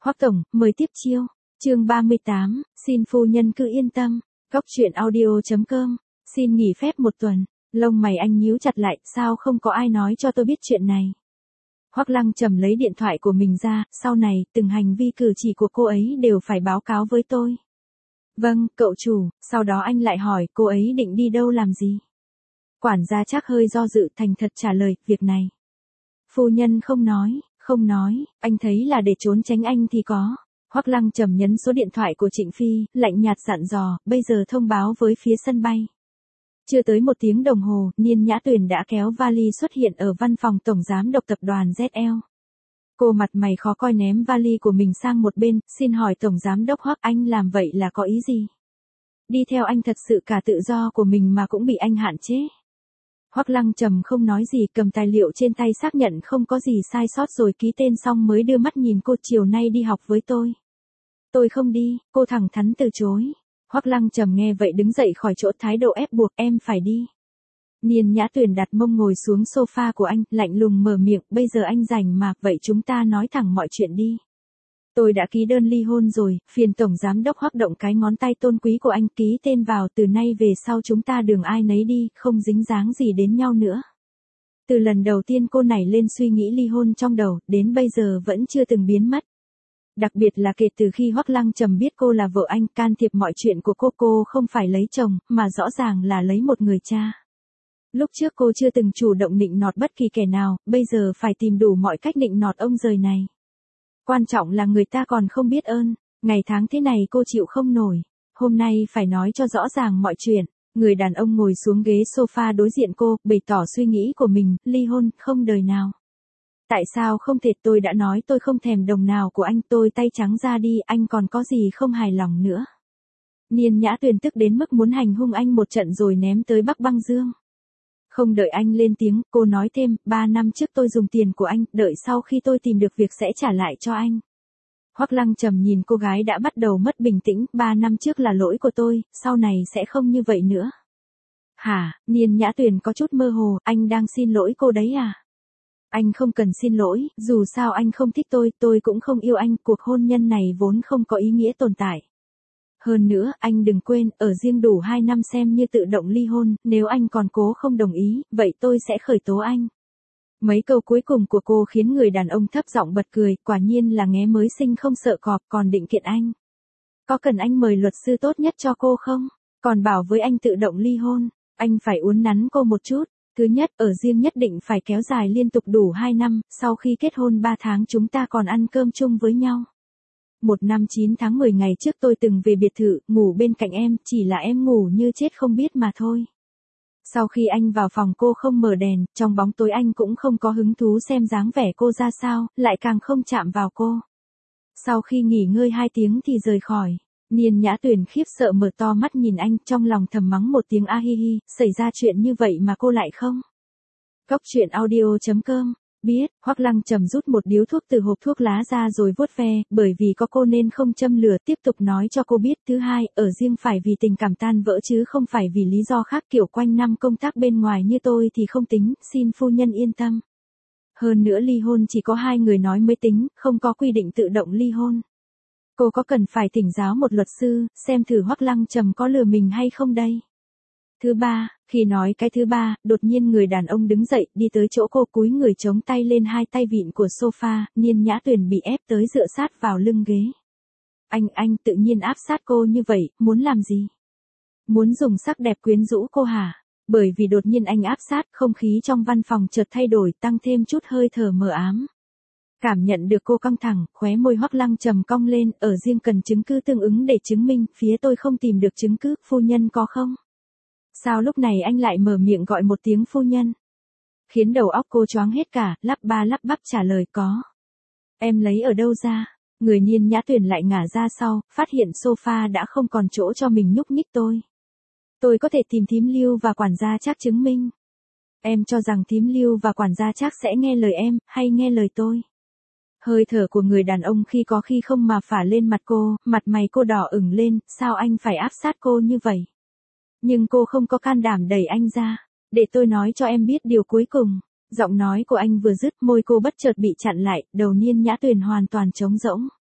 Hoắc tổng, mời tiếp chiêu. Chương 38, xin phu nhân cứ yên tâm. Góc truyện audio.com. Xin nghỉ phép một tuần. Lông mày anh nhíu chặt lại, sao không có ai nói cho tôi biết chuyện này. Hoắc Lăng Trầm lấy điện thoại của mình ra, sau này, từng hành vi cử chỉ của cô ấy đều phải báo cáo với tôi. Vâng, cậu chủ, sau đó anh lại hỏi cô ấy định đi đâu làm gì. Quản gia Trác hơi do dự, thành thật trả lời, việc này. Phu nhân không nói, anh thấy là để trốn tránh anh thì có. Hoắc Lăng Trầm nhấn số điện thoại của Trịnh Phi, lạnh nhạt dặn dò, bây giờ thông báo với phía sân bay. Chưa tới 1 tiếng đồng hồ, Niên Nhã Tuyền đã kéo vali xuất hiện ở văn phòng tổng giám đốc tập đoàn ZL. Cô mặt mày khó coi ném vali của mình sang một bên, xin hỏi tổng giám đốc Hoắc, anh làm vậy là có ý gì? Đi theo anh thật sự cả tự do của mình mà cũng bị anh hạn chế. Hoắc Lăng Trầm không nói gì, cầm tài liệu trên tay xác nhận không có gì sai sót rồi ký tên xong mới đưa mắt nhìn cô, chiều nay đi học với tôi. Tôi không đi, cô thẳng thắn từ chối. Hoắc Lăng Trầm nghe vậy đứng dậy khỏi chỗ, thái độ ép buộc, em phải đi. Niên Nhã Tuyền đặt mông ngồi xuống sofa của anh, lạnh lùng mở miệng, bây giờ anh rảnh mà, vậy chúng ta nói thẳng mọi chuyện đi. Tôi đã ký đơn ly hôn rồi, phiền tổng giám đốc Hoắc động cái ngón tay tôn quý của anh, ký tên vào, từ nay về sau chúng ta đường ai nấy đi, không dính dáng gì đến nhau nữa. Từ lần đầu tiên cô nảy lên suy nghĩ ly hôn trong đầu, đến bây giờ vẫn chưa từng biến mất. Đặc biệt là kể từ khi Hoắc Lăng Trầm biết cô là vợ anh, can thiệp mọi chuyện của cô không phải lấy chồng, mà rõ ràng là lấy một người cha. Lúc trước cô chưa từng chủ động nịnh nọt bất kỳ kẻ nào, bây giờ phải tìm đủ mọi cách nịnh nọt ông rời này. Quan trọng là người ta còn không biết ơn, ngày tháng thế này cô chịu không nổi, hôm nay phải nói cho rõ ràng mọi chuyện. Người đàn ông ngồi xuống ghế sofa đối diện cô, bày tỏ suy nghĩ của mình, ly hôn, không đời nào. Tại sao không thể, tôi đã nói tôi không thèm đồng nào của anh, tôi tay trắng ra đi, anh còn có gì không hài lòng nữa. Niên Nhã Tuyền tức đến mức muốn hành hung anh một trận rồi ném tới Bắc Băng Dương. Không đợi anh lên tiếng, cô nói thêm, 3 năm trước tôi dùng tiền của anh, đợi sau khi tôi tìm được việc sẽ trả lại cho anh. Hoắc Lăng Trầm nhìn cô gái đã bắt đầu mất bình tĩnh, 3 năm trước là lỗi của tôi, sau này sẽ không như vậy nữa. Hả, Niên Nhã Tuyền có chút mơ hồ, anh đang xin lỗi cô đấy à? Anh không cần xin lỗi, dù sao anh không thích tôi cũng không yêu anh, cuộc hôn nhân này vốn không có ý nghĩa tồn tại. Hơn nữa, anh đừng quên, ở riêng đủ 2 năm xem như tự động ly hôn, nếu anh còn cố không đồng ý, vậy tôi sẽ khởi tố anh. Mấy câu cuối cùng của cô khiến người đàn ông thấp giọng bật cười, quả nhiên là nghé mới sinh không sợ cọp, còn định kiện anh. Có cần anh mời luật sư tốt nhất cho cô không? Còn bảo với anh tự động ly hôn, anh phải uốn nắn cô một chút. Thứ nhất, ở riêng nhất định phải kéo dài liên tục đủ 2 năm, sau khi kết hôn 3 tháng chúng ta còn ăn cơm chung với nhau. 1 năm 9 tháng 10 ngày trước tôi từng về biệt thự, ngủ bên cạnh em, chỉ là em ngủ như chết không biết mà thôi. Sau khi anh vào phòng cô không mở đèn, trong bóng tối anh cũng không có hứng thú xem dáng vẻ cô ra sao, lại càng không chạm vào cô. Sau khi nghỉ ngơi 2 tiếng thì rời khỏi. Niên Nhã Tuyền khiếp sợ mở to mắt nhìn anh, trong lòng thầm mắng một tiếng a hi hi, xảy ra chuyện như vậy mà cô lại không. Góc truyện audio.com. Biết, Hoắc Lăng Trầm rút một điếu thuốc từ hộp thuốc lá ra rồi vuốt ve, bởi vì có cô nên không châm lửa, tiếp tục nói cho cô biết. Thứ hai, ở riêng phải vì tình cảm tan vỡ chứ không phải vì lý do khác, kiểu quanh năm công tác bên ngoài như tôi thì không tính, xin phu nhân yên tâm. Hơn nữa ly hôn chỉ có 2 người nói mới tính, không có quy định tự động ly hôn. Cô có cần phải thỉnh giáo một luật sư, xem thử Hoắc Lăng Trầm có lừa mình hay không đây. Thứ ba, khi nói cái thứ ba, đột nhiên người đàn ông đứng dậy, đi tới chỗ cô, cúi người chống tay lên 2 tay vịn của sofa, Niên Nhã Tuyền bị ép tới dựa sát vào lưng ghế. Anh tự nhiên áp sát cô như vậy, muốn làm gì? Muốn dùng sắc đẹp quyến rũ cô hả? Bởi vì đột nhiên anh áp sát, không khí trong văn phòng chợt thay đổi, tăng thêm chút hơi thở mờ ám. Cảm nhận được cô căng thẳng, khóe môi Hoắc Lăng Trầm cong lên, ở riêng cần chứng cứ tương ứng để chứng minh, phía tôi không tìm được chứng cứ, phu nhân có không? Sao lúc này anh lại mở miệng gọi một tiếng phu nhân? Khiến đầu óc cô choáng hết cả, lắp ba lắp bắp trả lời có. Em lấy ở đâu ra? Người Niên Nhã Tuyền lại ngả ra sau, phát hiện sofa đã không còn chỗ cho mình nhúc nhích tôi. Tôi có thể tìm thím Lưu và quản gia Trác chứng minh. Em cho rằng thím Lưu và quản gia Trác sẽ nghe lời em, hay nghe lời tôi? Hơi thở của người đàn ông khi có khi không mà phả lên mặt cô, mặt mày cô đỏ ửng lên, sao anh phải áp sát cô như vậy? Nhưng cô không có can đảm đẩy anh ra. Để tôi nói cho em biết điều cuối cùng. Giọng nói của anh vừa dứt, môi cô bất chợt bị chặn lại, đầu Niên Nhã Tuyền hoàn toàn trống rỗng.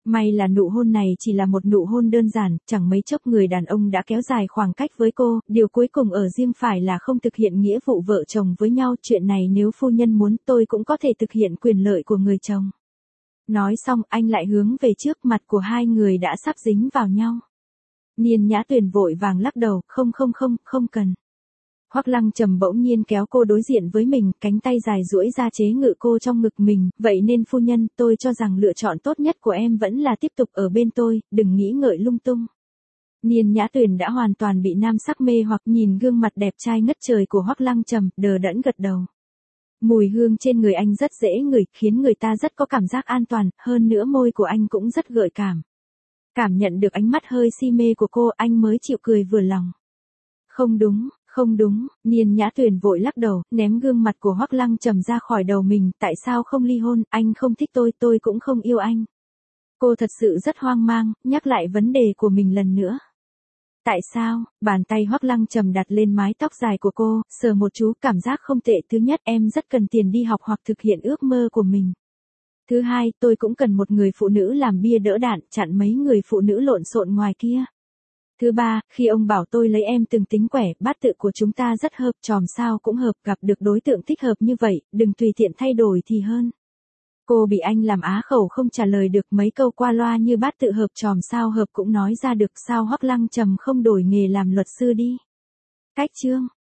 May là nụ hôn này chỉ là một nụ hôn đơn giản, chẳng mấy chốc người đàn ông đã kéo dài khoảng cách với cô, điều cuối cùng ở riêng phải là không thực hiện nghĩa vụ vợ chồng với nhau, chuyện này nếu phu nhân muốn tôi cũng có thể thực hiện quyền lợi của người chồng. Nói xong anh lại hướng về trước, mặt của hai người đã sắp dính vào nhau. Niên Nhã Tuyền vội vàng lắc đầu, không cần. Hoắc Lăng Trầm bỗng nhiên kéo cô đối diện với mình, cánh tay dài duỗi ra chế ngự cô trong ngực mình, vậy nên phu nhân, tôi cho rằng lựa chọn tốt nhất của em vẫn là tiếp tục ở bên tôi, đừng nghĩ ngợi lung tung. Niên Nhã Tuyền đã hoàn toàn bị nam sắc mê hoặc, nhìn gương mặt đẹp trai ngất trời của Hoắc Lăng Trầm, đờ đẫn gật đầu. Mùi hương trên người anh rất dễ ngửi, khiến người ta rất có cảm giác an toàn, hơn nữa môi của anh cũng rất gợi cảm. Cảm nhận được ánh mắt hơi si mê của cô, anh mới chịu cười vừa lòng. Không đúng, Niên Nhã Tuyền vội lắc đầu, ném gương mặt của Hoắc Lăng Trầm ra khỏi đầu mình, tại sao không ly hôn, anh không thích tôi cũng không yêu anh. Cô thật sự rất hoang mang, nhắc lại vấn đề của mình lần nữa. Tại sao? Bàn tay Hoắc Lăng Trầm đặt lên mái tóc dài của cô, sờ một chú, cảm giác không tệ. Thứ nhất, em rất cần tiền đi học hoặc thực hiện ước mơ của mình. Thứ hai, tôi cũng cần một người phụ nữ làm bia đỡ đạn, chặn mấy người phụ nữ lộn xộn ngoài kia. Thứ ba, khi ông bảo tôi lấy em từng tính quẻ, bát tự của chúng ta rất hợp, chòm sao cũng hợp, gặp được đối tượng thích hợp như vậy, đừng tùy tiện thay đổi thì hơn. Cô bị anh làm á khẩu không trả lời được, mấy câu qua loa như bát tự hợp chòm sao hợp cũng nói ra được, sao Hoắc Lăng Trầm không đổi nghề làm luật sư đi. Cách chương